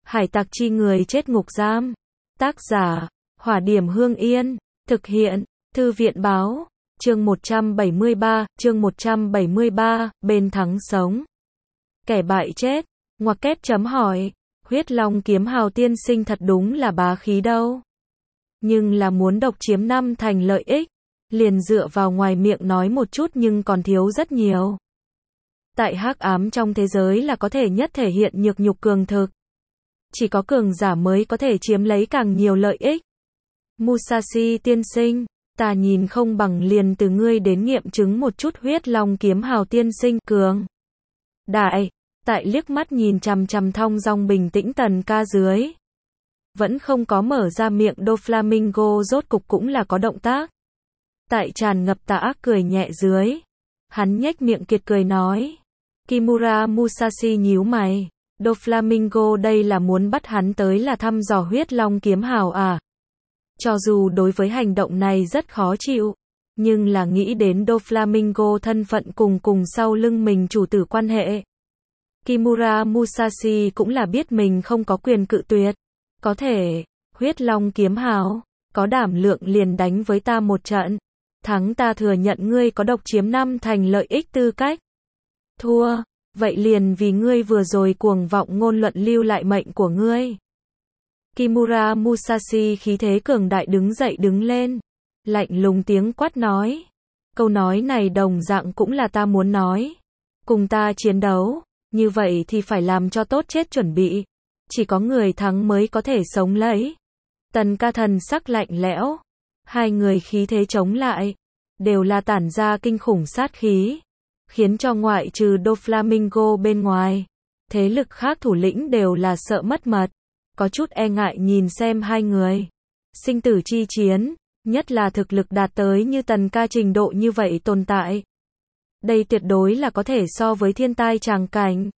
Hải tặc chi người chết ngục giam. Tác giả, Hỏa Điểm Hương Yên. Thực hiện, Thư viện Báo. Chương 173, bên thắng sống. Kẻ bại chết. Ngoặc kép chấm hỏi. Huyết Long Kiếm Hào tiên sinh thật đúng là bá khí đâu. Nhưng là muốn độc chiếm năm thành lợi ích. Liền dựa vào ngoài miệng nói một chút nhưng còn thiếu rất nhiều. Tại hắc ám trong thế giới là có thể nhất thể hiện nhược nhục cường thực. Chỉ có cường giả mới có thể chiếm lấy càng nhiều lợi ích. Musashi tiên sinh, ta nhìn không bằng liền từ ngươi đến nghiệm chứng một chút Huyết Long Kiếm Hào tiên sinh cường. Đại, tại liếc mắt nhìn chằm chằm thong dong bình tĩnh Tần Ca dưới. Vẫn không có mở ra miệng Doflamingo rốt cục cũng là có động tác. Tại tràn ngập tà ác cười nhẹ dưới. Hắn nhếch miệng kiệt cười nói. Kimura Musashi nhíu mày. Doflamingo đây là muốn bắt hắn tới là thăm dò Huyết Long Kiếm Hào à? Cho dù đối với hành động này rất khó chịu, nhưng là nghĩ đến Doflamingo thân phận cùng sau lưng mình chủ tử quan hệ. Kimura Musashi cũng là biết mình không có quyền cự tuyệt. Có thể, Huyết Long Kiếm Hào, có đảm lượng liền đánh với ta một trận. Thắng ta thừa nhận ngươi có độc chiếm năm thành lợi ích tư cách. Thua, vậy liền vì ngươi vừa rồi cuồng vọng ngôn luận lưu lại mệnh của ngươi. Kimura Musashi khí thế cường đại đứng dậy đứng lên. Lạnh lùng tiếng quát nói. Câu nói này đồng dạng cũng là ta muốn nói. Cùng ta chiến đấu, như vậy thì phải làm cho tốt chết chuẩn bị. Chỉ có người thắng mới có thể sống lấy. Tần Ca thần sắc lạnh lẽo. Hai người khí thế chống lại. Đều là tản ra kinh khủng sát khí. Khiến cho ngoại trừ Doflamingo bên ngoài. Thế lực khác thủ lĩnh đều là sợ mất mật. Có chút e ngại nhìn xem hai người. Sinh tử chi chiến. Nhất là thực lực đạt tới như Tần Ca trình độ như vậy tồn tại. Đây tuyệt đối là có thể so với thiên tai tràng cảnh.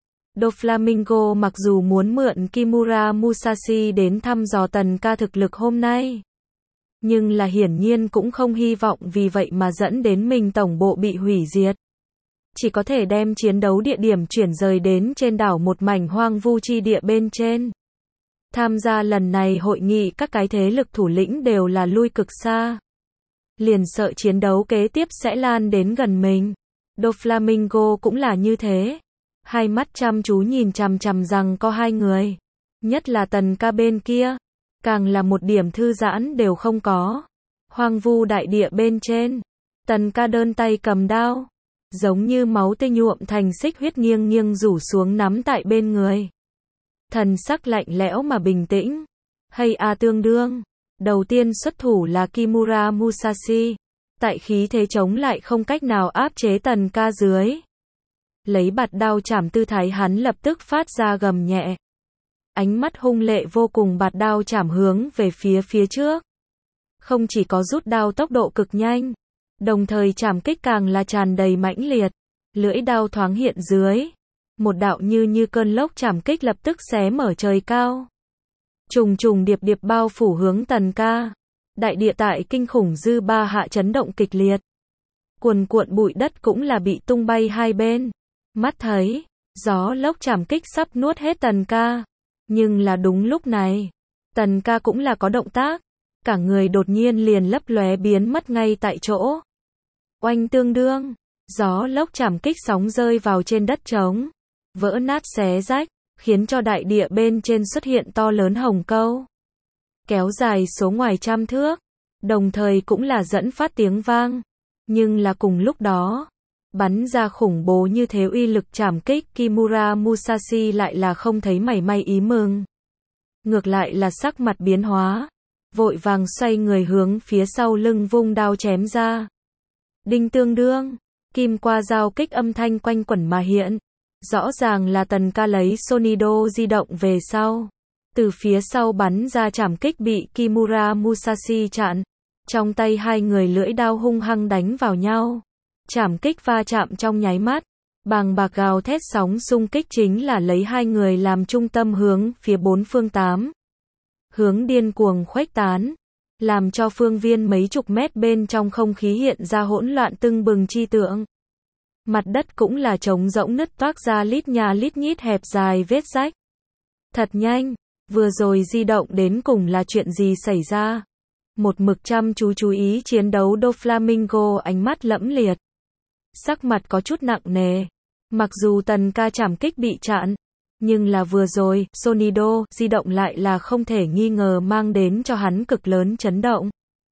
Doflamingo mặc dù muốn mượn Kimura Musashi đến thăm dò Tần Ca thực lực hôm nay. Nhưng là hiển nhiên cũng không hy vọng vì vậy mà dẫn đến mình tổng bộ bị hủy diệt. Chỉ có thể đem chiến đấu địa điểm chuyển rời đến trên đảo một mảnh hoang vu chi địa bên trên. Tham gia lần này hội nghị các cái thế lực thủ lĩnh đều là lui cực xa. Liền sợ chiến đấu kế tiếp sẽ lan đến gần mình. Doflamingo cũng là như thế. Hai mắt chăm chú nhìn chằm chằm rằng có hai người. Nhất là Tần Ca bên kia. Càng là một điểm thư giãn đều không có. Hoang vu đại địa bên trên. Tần Ca đơn tay cầm đao. Giống như máu tươi nhuộm thành xích huyết nghiêng nghiêng rủ xuống nắm tại bên người. Thần sắc lạnh lẽo mà bình tĩnh. Hay a tương đương. Đầu tiên xuất thủ là Kimura Musashi. Tại khí thế chống lại không cách nào áp chế Tần Ca dưới. Lấy bạt đao chảm tư thái hắn lập tức phát ra gầm nhẹ. Ánh mắt hung lệ vô cùng bạt đao chảm hướng về phía trước. Không chỉ có rút đao tốc độ cực nhanh. Đồng thời chảm kích càng là tràn đầy mãnh liệt. Lưỡi đao thoáng hiện dưới. Một đạo như cơn lốc chảm kích lập tức xé mở trời cao. Trùng trùng điệp điệp bao phủ hướng Tần Ca. Đại địa tại kinh khủng dư ba hạ chấn động kịch liệt. Cuồn cuộn bụi đất cũng là bị tung bay hai bên. Mắt thấy, gió lốc chảm kích sắp nuốt hết Tần Ca. Nhưng là đúng lúc này, Tần Ca cũng là có động tác. Cả người đột nhiên liền lấp lóe biến mất ngay tại chỗ. Oanh tương đương, gió lốc chảm kích sóng rơi vào trên đất trống. Vỡ nát xé rách, khiến cho đại địa bên trên xuất hiện to lớn hồng câu. Kéo dài số ngoài trăm thước, đồng thời cũng là dẫn phát tiếng vang. Nhưng là cùng lúc đó, bắn ra khủng bố như thế uy lực chảm kích Kimura Musashi lại là không thấy mảy may ý mừng. Ngược lại là sắc mặt biến hóa, vội vàng xoay người hướng phía sau lưng vung đao chém ra. Đinh tương đương, kim qua dao kích âm thanh quanh quẩn mà hiện. Rõ ràng là Tần Ca lấy Sonido di động về sau. Từ phía sau bắn ra chảm kích bị Kimura Musashi chặn. Trong tay hai người lưỡi đao hung hăng đánh vào nhau. Chảm kích va chạm trong nháy mắt. Bàng bạc gào thét sóng xung kích chính là lấy hai người làm trung tâm hướng phía bốn phương tám. Hướng điên cuồng khuếch tán. Làm cho phương viên mấy chục mét bên trong không khí hiện ra hỗn loạn tưng bừng chi tượng. Mặt đất cũng là trống rỗng nứt toác ra lít nhà lít nhít hẹp dài vết rách. Thật nhanh, vừa rồi di động đến cùng là chuyện gì xảy ra? Một mực chăm chú ý chiến đấu Doflamingo ánh mắt lẫm liệt. Sắc mặt có chút nặng nề. Mặc dù Tần ca trảm kích bị chặn, nhưng là vừa rồi, Sonido, di động lại là không thể nghi ngờ mang đến cho hắn cực lớn chấn động.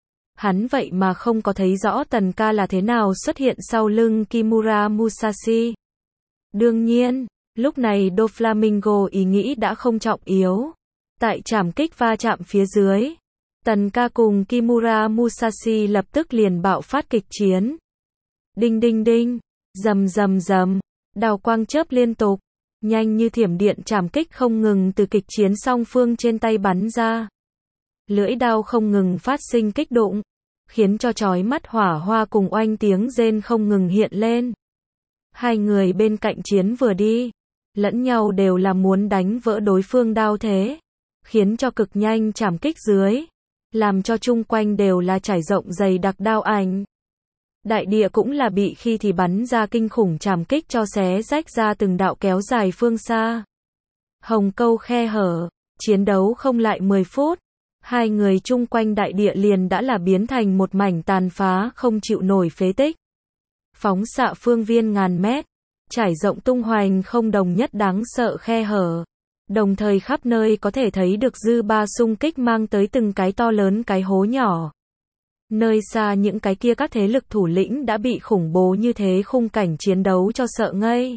Hắn vậy mà không có thấy rõ Tần ca là thế nào xuất hiện sau lưng Kimura Musashi. Đương nhiên, lúc này Doflamingo ý nghĩ đã không trọng yếu. Tại trảm kích va chạm phía dưới, Tần ca cùng Kimura Musashi lập tức liền bạo phát kịch chiến. Đinh đinh đinh, rầm rầm rầm, đào quang chớp liên tục, nhanh như thiểm điện trảm kích không ngừng từ kịch chiến song phương trên tay bắn ra. Lưỡi đao không ngừng phát sinh kích đụng, khiến cho chói mắt hỏa hoa cùng oanh tiếng rên không ngừng hiện lên. Hai người bên cạnh chiến vừa đi, lẫn nhau đều là muốn đánh vỡ đối phương đao thế, khiến cho cực nhanh trảm kích dưới, làm cho chung quanh đều là trải rộng dày đặc đao ảnh. Đại địa cũng là bị khi thì bắn ra kinh khủng trảm kích cho xé rách ra từng đạo kéo dài phương xa. Hồng câu khe hở, chiến đấu không lại 10 phút, hai người chung quanh đại địa liền đã là biến thành một mảnh tàn phá không chịu nổi phế tích. Phóng xạ phương viên ngàn mét, trải rộng tung hoành không đồng nhất đáng sợ khe hở. Đồng thời khắp nơi có thể thấy được dư ba xung kích mang tới từng cái to lớn cái hố nhỏ. Nơi xa những cái kia các thế lực thủ lĩnh đã bị khủng bố như thế khung cảnh chiến đấu cho sợ ngây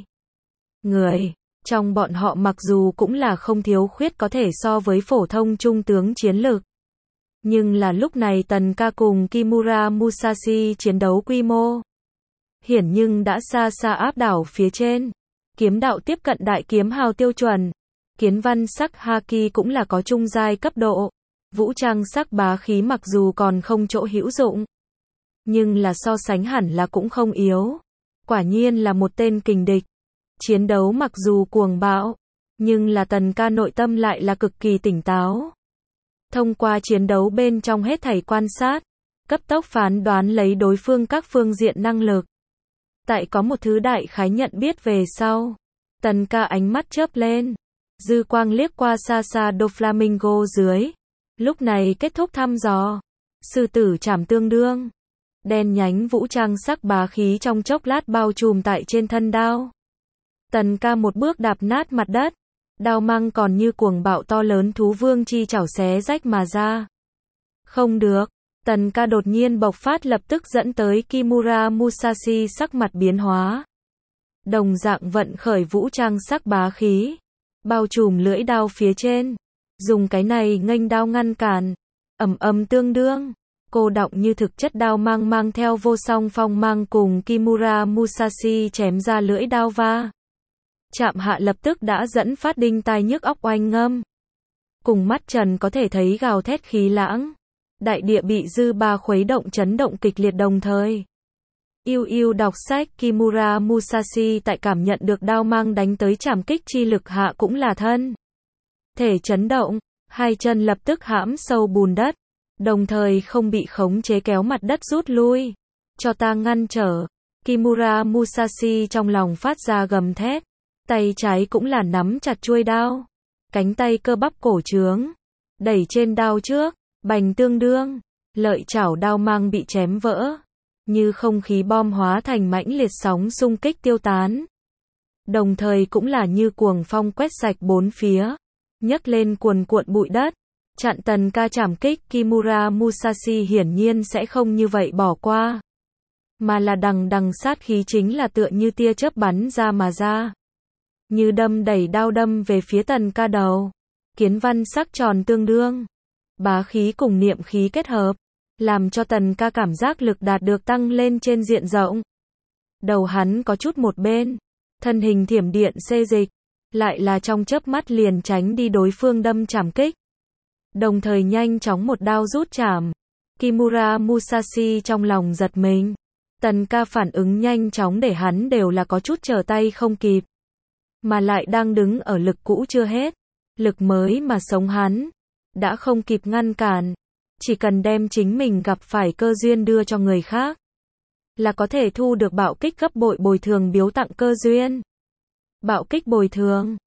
người. Trong bọn họ mặc dù cũng là không thiếu khuyết có thể so với phổ thông trung tướng chiến lực. Nhưng là lúc này Tần ca cùng Kimura Musashi chiến đấu quy mô hiển nhưng đã xa xa áp đảo phía trên. Kiếm đạo tiếp cận đại kiếm hào tiêu chuẩn. Kiến văn sắc haki cũng là có trung giai cấp độ. Vũ trang sắc bá khí mặc dù còn không chỗ hữu dụng, nhưng là so sánh hẳn là cũng không yếu. Quả nhiên là một tên kình địch. Chiến đấu mặc dù cuồng bạo, nhưng là Tần ca nội tâm lại là cực kỳ tỉnh táo. Thông qua chiến đấu bên trong hết thảy quan sát, cấp tốc phán đoán lấy đối phương các phương diện năng lực. Tại có một thứ đại khái nhận biết về sau, Tần ca ánh mắt chớp lên, dư quang liếc qua xa xa Doflamingo dưới. Lúc này kết thúc thăm dò. Sư tử trảm tương đương. Đen nhánh vũ trang sắc bá khí trong chốc lát bao trùm tại trên thân đao. Tần ca một bước đạp nát mặt đất. Đao mang còn như cuồng bạo to lớn thú vương chi chảo xé rách mà ra. Không được. Tần ca đột nhiên bộc phát lập tức dẫn tới Kimura Musashi sắc mặt biến hóa. Đồng dạng vận khởi vũ trang sắc bá khí. Bao trùm lưỡi đao phía trên. Dùng cái này nghênh đao ngăn cản. Ầm ầm tương đương. Cô đọng như thực chất đao mang mang theo vô song phong mang cùng Kimura Musashi chém ra lưỡi đao va. Chạm hạ lập tức đã dẫn phát đinh tai nhức óc oanh ngâm. Cùng mắt trần có thể thấy gào thét khí lãng. Đại địa bị dư ba khuấy động chấn động kịch liệt đồng thời. Yêu yêu đọc sách Kimura Musashi tại cảm nhận được đao mang đánh tới trảm kích chi lực hạ cũng là thân thể chấn động, hai chân lập tức hãm sâu bùn đất, đồng thời không bị khống chế kéo mặt đất rút lui. Cho ta ngăn trở. Kimura Musashi trong lòng phát ra gầm thét, tay trái cũng là nắm chặt chuôi đao, cánh tay cơ bắp cổ trướng, đẩy trên đao trước, bành tương đương, lợi chảo đao mang bị chém vỡ, như không khí bom hóa thành mãnh liệt sóng xung kích tiêu tán. Đồng thời cũng là như cuồng phong quét sạch bốn phía, nhấc lên cuồn cuộn bụi đất, chặn Tần ca trảm kích. Kimura Musashi hiển nhiên sẽ không như vậy bỏ qua, mà là đằng đằng sát khí chính là tựa như tia chớp bắn ra mà ra. Như đâm đẩy đao đâm về phía Tần ca đầu. Kiến văn sắc tròn tương đương. Bá khí cùng niệm khí kết hợp, làm cho Tần ca cảm giác lực đạt được tăng lên trên diện rộng. Đầu hắn có chút một bên, thân hình thiểm điện xê dịch, lại là trong chớp mắt liền tránh đi đối phương đâm trảm kích. Đồng thời nhanh chóng một đao rút chảm. Kimura Musashi trong lòng giật mình. Tần ca phản ứng nhanh chóng để hắn đều là có chút trở tay không kịp. Mà lại đang đứng ở lực cũ chưa hết. Lực mới mà sống hắn đã không kịp ngăn cản. Chỉ cần đem chính mình gặp phải cơ duyên đưa cho người khác, là có thể thu được bạo kích gấp bội bồi thường biếu tặng cơ duyên. Bạo kích bồi thường.